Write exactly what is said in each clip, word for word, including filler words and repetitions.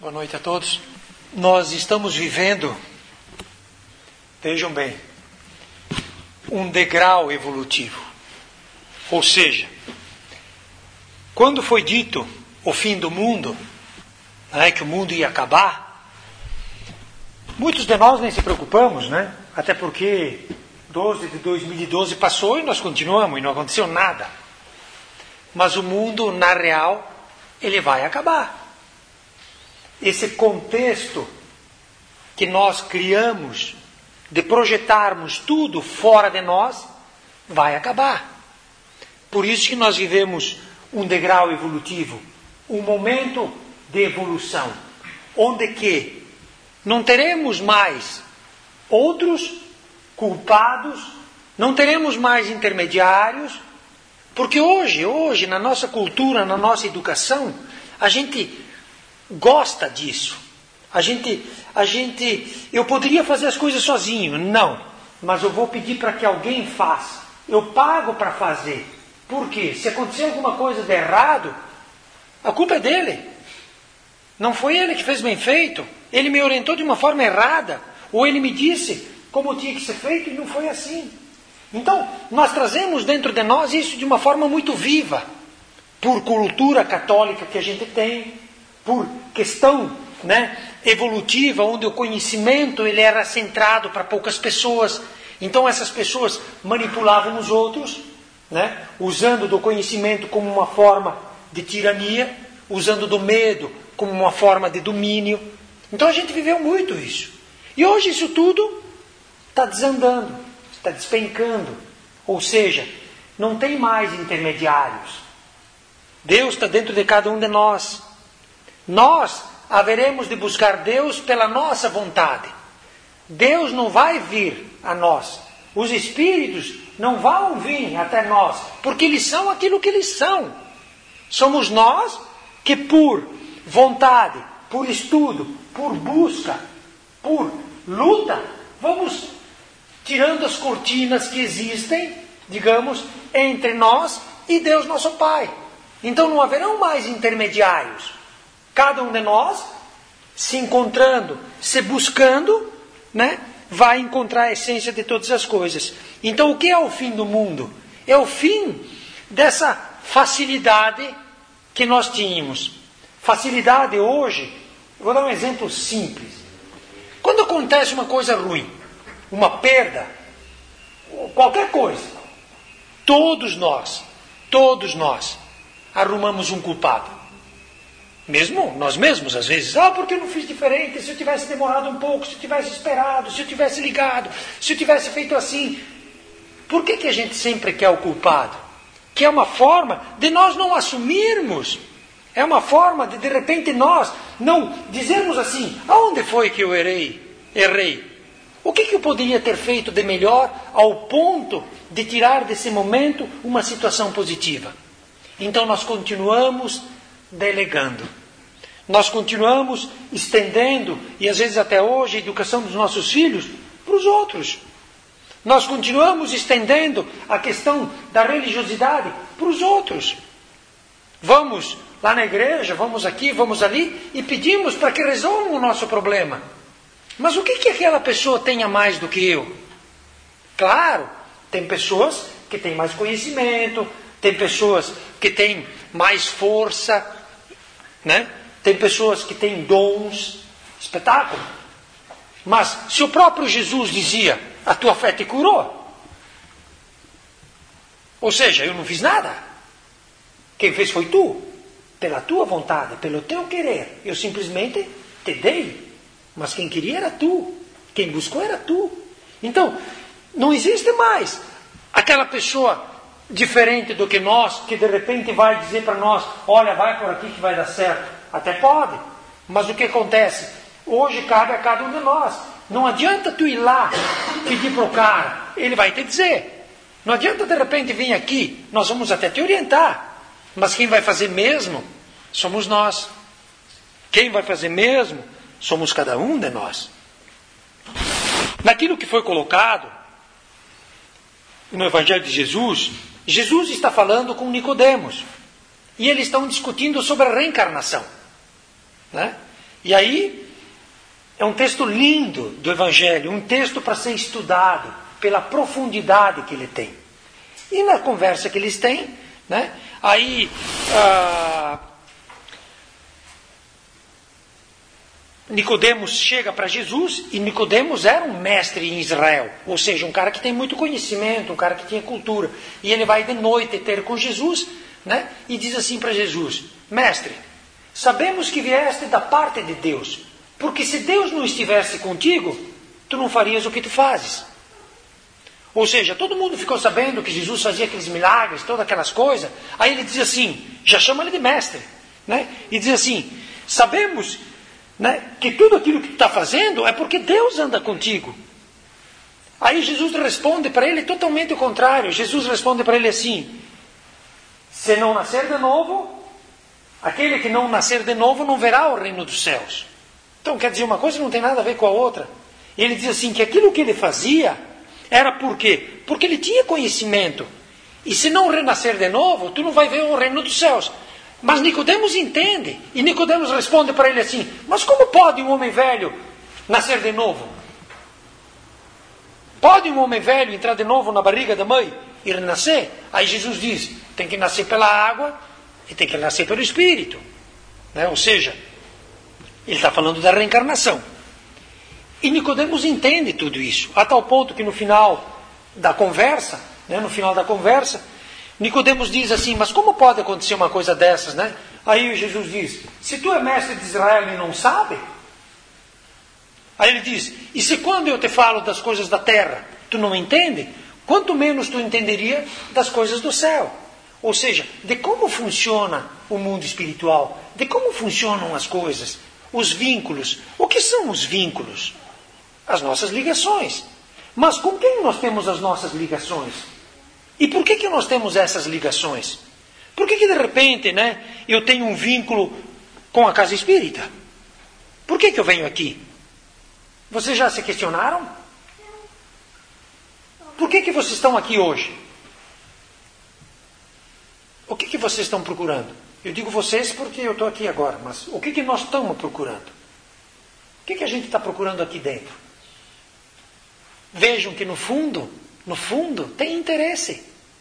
Boa noite a todos. Nós estamos vivendo, vejam bem, um degrau evolutivo. Ou seja, quando foi dito o fim do mundo, né, que o mundo ia acabar, muitos de nós nem se preocupamos, né? Até porque doze de dois mil e doze passou e nós continuamos e não aconteceu nada. Mas o mundo, na real, ele vai acabar. Esse contexto que nós criamos de projetarmos tudo fora de nós vai acabar. Por isso que nós vivemos um degrau evolutivo, um momento de evolução, onde que não teremos mais outros culpados, não teremos mais intermediários, porque hoje, hoje, na nossa cultura, na nossa educação, a gente gosta disso. A gente, a gente, eu poderia fazer as coisas sozinho, não, mas eu vou pedir para que alguém faça. Eu pago para fazer. Por quê? Se acontecer alguma coisa de errado, a culpa é dele. Não foi ele que fez bem feito. Ele me orientou de uma forma errada, ou ele me disse como tinha que ser feito e não foi assim. Então, nós trazemos dentro de nós isso de uma forma muito viva, por cultura católica que a gente tem, por questão, né, evolutiva, onde o conhecimento ele era centrado para poucas pessoas. Então essas pessoas manipulavam os outros, né, usando do conhecimento como uma forma de tirania, usando do medo como uma forma de domínio. Então a gente viveu muito isso. E hoje isso tudo está desandando, está despencando. Ou seja, não tem mais intermediários. Deus está dentro de cada um de nós. Nós haveremos de buscar Deus pela nossa vontade. Deus não vai vir a nós. Os Espíritos não vão vir até nós, porque eles são aquilo que eles são. Somos nós que por vontade, por estudo, por busca, por luta, vamos tirando as cortinas que existem, digamos, entre nós e Deus nosso Pai. Então não haverão mais intermediários. Cada um de nós, se encontrando, se buscando, né, vai encontrar a essência de todas as coisas. Então, o que é o fim do mundo? É o fim dessa facilidade que nós tínhamos. Facilidade hoje, eu vou dar um exemplo simples. Quando acontece uma coisa ruim, uma perda, qualquer coisa, todos nós, todos nós, arrumamos um culpado. Mesmo nós mesmos, às vezes, ah, porque eu não fiz diferente, se eu tivesse demorado um pouco, se eu tivesse esperado, se eu tivesse ligado, se eu tivesse feito assim. Por que que a gente sempre quer o culpado? Que é uma forma de nós não assumirmos, é uma forma de, de repente, nós não dizermos assim, aonde foi que eu errei? Errei. O que que eu poderia ter feito de melhor ao ponto de tirar desse momento uma situação positiva? Então nós continuamos delegando. Nós continuamos estendendo, e às vezes até hoje, a educação dos nossos filhos para os outros. Nós continuamos estendendo a questão da religiosidade para os outros. Vamos lá na igreja, vamos aqui, vamos ali, e pedimos para que resolvam o nosso problema. Mas o que que aquela pessoa tem a mais do que eu? Claro, tem pessoas que têm mais conhecimento, tem pessoas que têm mais força, né? Tem pessoas que têm dons, espetáculo. Mas se o próprio Jesus dizia, a tua fé te curou. Ou seja, eu não fiz nada. Quem fez foi tu. Pela tua vontade, pelo teu querer. Eu simplesmente te dei. Mas quem queria era tu. Quem buscou era tu. Então, não existe mais aquela pessoa diferente do que nós, que de repente vai dizer para nós, olha, vai por aqui que vai dar certo. Até pode, mas o que acontece? Hoje cabe a cada um de nós. Não adianta tu ir lá pedir para o cara, ele vai te dizer. Não adianta de repente vir aqui, nós vamos até te orientar, mas quem vai fazer mesmo somos nós. Quem vai fazer mesmo somos cada um de nós. Naquilo que foi colocado no Evangelho de Jesus, Jesus está falando com Nicodemos. E eles estão discutindo sobre a reencarnação. Né? E aí, é um texto lindo do Evangelho, um texto para ser estudado pela profundidade que ele tem. E na conversa que eles têm, né, aí ah, Nicodemos chega para Jesus, e Nicodemos era um mestre em Israel, ou seja, um cara que tem muito conhecimento, um cara que tinha cultura. E ele vai de noite ter com Jesus, né, e diz assim para Jesus: mestre, sabemos que vieste da parte de Deus, porque se Deus não estivesse contigo, tu não farias o que tu fazes. Ou seja, todo mundo ficou sabendo que Jesus fazia aqueles milagres, todas aquelas coisas. Aí ele diz assim, já chama ele de mestre, né? E diz assim, sabemos, né, que tudo aquilo que tu está fazendo é porque Deus anda contigo. Aí Jesus responde para ele totalmente o contrário. Jesus responde para ele assim: se não nascer de novo, aquele que não nascer de novo não verá o reino dos céus. Então quer dizer, uma coisa não tem nada a ver com a outra. E ele diz assim, que aquilo que ele fazia era por quê? Porque ele tinha conhecimento. E se não renascer de novo, tu não vai ver o reino dos céus. Mas Nicodemos entende. E Nicodemos responde para ele assim: mas como pode um homem velho nascer de novo? Pode um homem velho entrar de novo na barriga da mãe e renascer? Aí Jesus diz, tem que nascer pela água e tem que nascer pelo Espírito, né? Ou seja, ele está falando da reencarnação. E Nicodemos entende tudo isso, a tal ponto que no final da conversa, né, no final da conversa, Nicodemos diz assim, mas como pode acontecer uma coisa dessas, né? Aí Jesus diz, se tu é mestre de Israel e não sabe? Aí ele diz, e se quando eu te falo das coisas da terra, tu não entende? Quanto menos tu entenderia das coisas do céu. Ou seja, de como funciona o mundo espiritual, de como funcionam as coisas, os vínculos. O que são os vínculos? As nossas ligações. Mas com quem nós temos as nossas ligações? E por que que nós temos essas ligações? Por que que de repente, né, eu tenho um vínculo com a casa espírita? Por que que eu venho aqui? Vocês já se questionaram? Por que que vocês estão aqui hoje? O que que vocês estão procurando? Eu digo vocês porque eu estou aqui agora, mas o que que nós estamos procurando? O que que a gente está procurando aqui dentro? Vejam que no fundo, no fundo, tem interesse.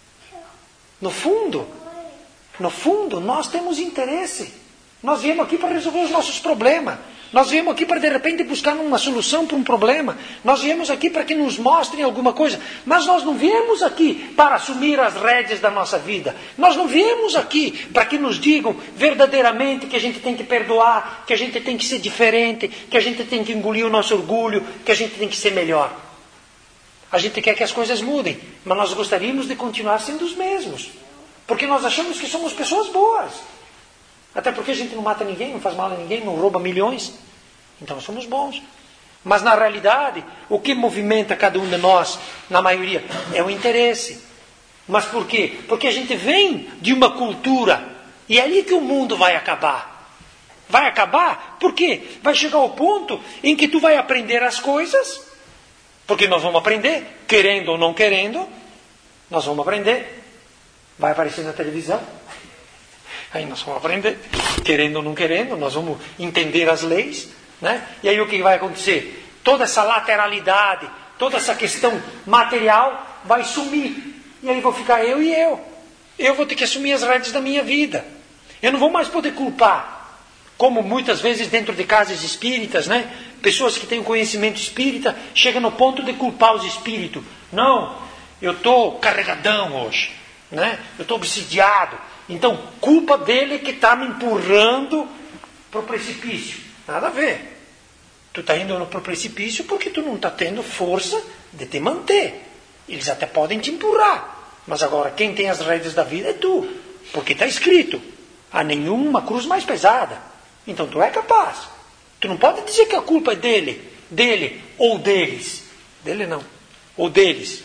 No fundo, no fundo, nós temos interesse. Nós viemos aqui para resolver os nossos problemas. Nós viemos aqui para, de repente, buscar uma solução para um problema. Nós viemos aqui para que nos mostrem alguma coisa. Mas nós não viemos aqui para assumir as rédeas da nossa vida. Nós não viemos aqui para que nos digam verdadeiramente que a gente tem que perdoar, que a gente tem que ser diferente, que a gente tem que engolir o nosso orgulho, que a gente tem que ser melhor. A gente quer que as coisas mudem, mas nós gostaríamos de continuar sendo os mesmos. Porque nós achamos que somos pessoas boas. Até porque a gente não mata ninguém, não faz mal a ninguém, não rouba milhões. Então somos bons. Mas na realidade, o que movimenta cada um de nós, na maioria, é o interesse. Mas por quê? Porque a gente vem de uma cultura, e é ali que o mundo vai acabar. Vai acabar? Por quê? Vai chegar ao ponto em que tu vai aprender as coisas, porque nós vamos aprender, querendo ou não querendo, nós vamos aprender. Vai aparecer na televisão. Aí nós vamos aprender, querendo ou não querendo, nós vamos entender as leis, né? E aí o que vai acontecer? Toda essa lateralidade, toda essa questão material vai sumir. E aí vou ficar eu e eu. Eu vou ter que assumir as rédeas da minha vida. Eu não vou mais poder culpar, como muitas vezes dentro de casas espíritas, né? Pessoas que têm conhecimento espírita chegam no ponto de culpar os espíritos. Não, eu estou carregadão hoje, né? Eu estou obsidiado. Então, culpa dele que está me empurrando para o precipício. Nada a ver. Tu está indo para o precipício porque tu não está tendo força de te manter. Eles até podem te empurrar. Mas agora, quem tem as rédeas da vida é tu. Porque está escrito, há nenhuma cruz mais pesada. Então, tu é capaz. Tu não pode dizer que a culpa é dele, dele ou deles. Dele não. Ou deles.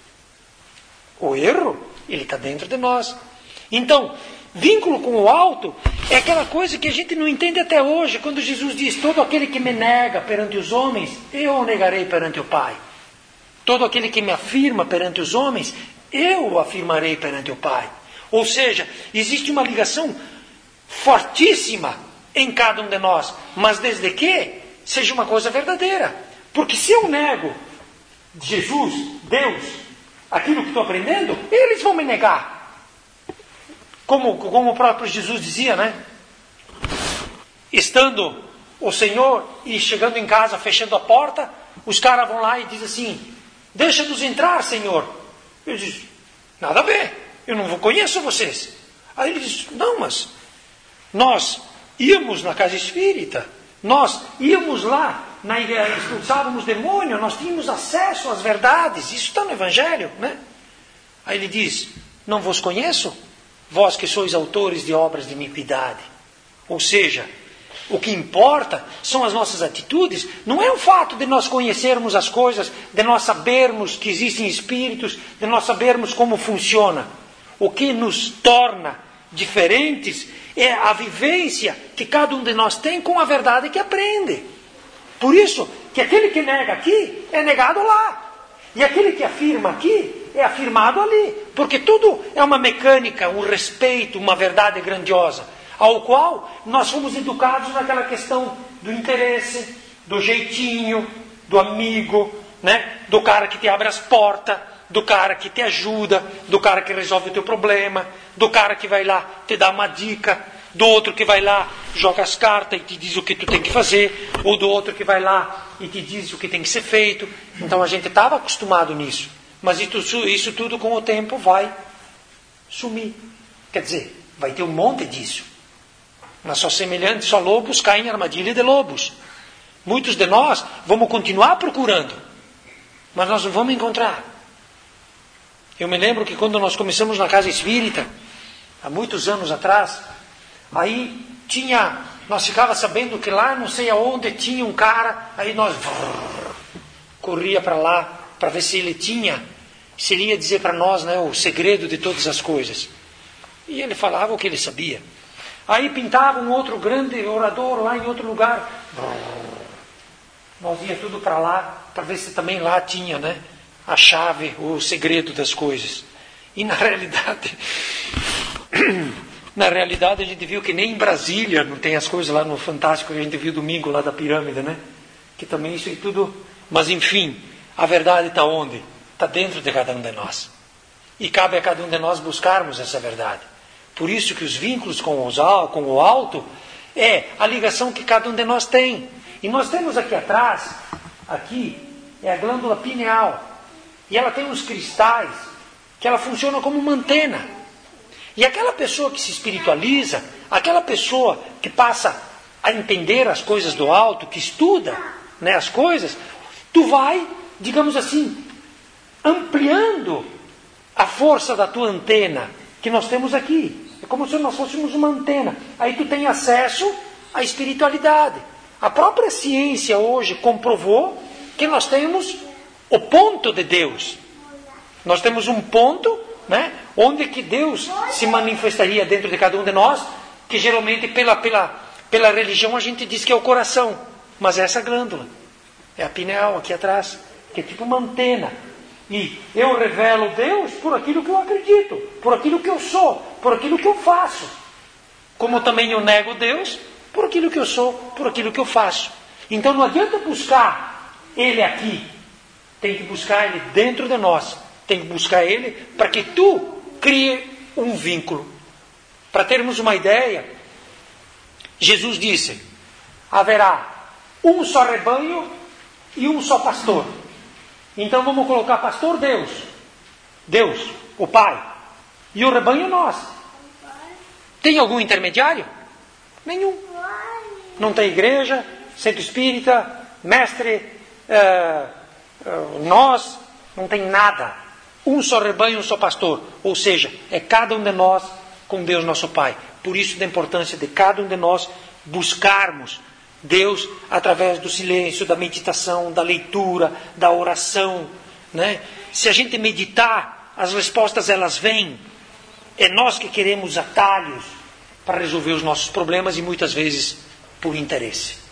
O erro, ele está dentro de nós. Então, vínculo com o alto é aquela coisa que a gente não entende até hoje, quando Jesus diz, todo aquele que me nega perante os homens, eu o negarei perante o Pai. Todo aquele que me afirma perante os homens, eu o afirmarei perante o Pai. Ou seja, existe uma ligação fortíssima em cada um de nós, mas desde que seja uma coisa verdadeira. Porque se eu nego Jesus, Deus, aquilo que estou aprendendo, eles vão me negar. Como, como o próprio Jesus dizia, né? Estando o Senhor e chegando em casa, fechando a porta, os caras vão lá e dizem assim: deixa-nos entrar, Senhor. Eu disse: nada a ver, eu não conheço vocês. Aí ele diz: não, mas nós íamos na casa espírita, nós íamos lá na igreja, expulsávamos demônio, nós tínhamos acesso às verdades, isso está no Evangelho, né? Aí ele diz: não vos conheço, vós que sois autores de obras de iniquidade. Ou seja, o que importa são as nossas atitudes, não é o fato de nós conhecermos as coisas, de nós sabermos que existem espíritos, de nós sabermos como funciona. O que nos torna diferentes é a vivência que cada um de nós tem com a verdade que aprende. Por isso que aquele que nega aqui é negado lá. E aquele que afirma aqui é afirmado ali. Porque tudo é uma mecânica, um respeito, uma verdade grandiosa, ao qual nós fomos educados naquela questão do interesse, do jeitinho, do amigo, né? Do cara que te abre as portas, do cara que te ajuda, do cara que resolve o teu problema, do cara que vai lá te dar uma dica, do outro que vai lá, joga as cartas e te diz o que tu tem que fazer, ou do outro que vai lá e te diz o que tem que ser feito. Então a gente estava acostumado nisso, mas isso, isso tudo com o tempo vai sumir. Quer dizer, vai ter um monte disso. Mas só semelhantes a lobos caem em armadilha de lobos. Muitos de nós vamos continuar procurando, mas nós não vamos encontrar. Eu me lembro que quando nós começamos na casa espírita, há muitos anos atrás, aí tinha, nós ficava sabendo que lá não sei aonde tinha um cara, aí nós vrr, corria para lá para ver se ele tinha, se ele ia dizer para nós, né, o segredo de todas as coisas. E ele falava o que ele sabia. Aí pintava um outro grande orador lá em outro lugar. Nós ia tudo para lá, para ver se também lá tinha, né, a chave, o segredo das coisas. E na realidade, na realidade a gente viu que nem em Brasília não tem as coisas lá no Fantástico que a gente viu domingo lá da pirâmide, né? Que também isso aí tudo... Mas enfim, a verdade está onde? Está dentro de cada um de nós. E cabe a cada um de nós buscarmos essa verdade. Por isso que os vínculos com, os, com o alto é a ligação que cada um de nós tem. E nós temos aqui atrás, aqui, é a glândula pineal. E ela tem uns cristais que ela funciona como uma antena. E aquela pessoa que se espiritualiza, aquela pessoa que passa a entender as coisas do alto, que estuda, né, as coisas, tu vai, digamos assim, ampliando a força da tua antena que nós temos aqui. É como se nós fôssemos uma antena. Aí tu tem acesso à espiritualidade. A própria ciência hoje comprovou que nós temos o ponto de Deus. Nós temos um ponto, né, onde que Deus se manifestaria dentro de cada um de nós, que geralmente pela, pela, pela religião a gente diz que é o coração. Mas é essa glândula. É a pineal aqui atrás, que é tipo uma antena. E eu revelo Deus por aquilo que eu acredito, por aquilo que eu sou, por aquilo que eu faço. Como também eu nego Deus por aquilo que eu sou, por aquilo que eu faço. Então não adianta buscar Ele aqui. Tem que buscar Ele dentro de nós. Tem que buscar Ele para que tu crie um vínculo. Para termos uma ideia, Jesus disse: haverá um só rebanho e um só pastor. Então vamos colocar pastor Deus, Deus, o Pai, e o rebanho nós. Tem algum intermediário? Nenhum. Não tem igreja, centro espírita, mestre, uh, uh, nós, não tem nada. Um só rebanho, um só pastor. Ou seja, é cada um de nós com Deus nosso Pai. Por isso da importância de cada um de nós buscarmos Deus através do silêncio, da meditação, da leitura, da oração, né? Se a gente meditar, as respostas elas vêm. É nós que queremos atalhos para resolver os nossos problemas e muitas vezes por interesse.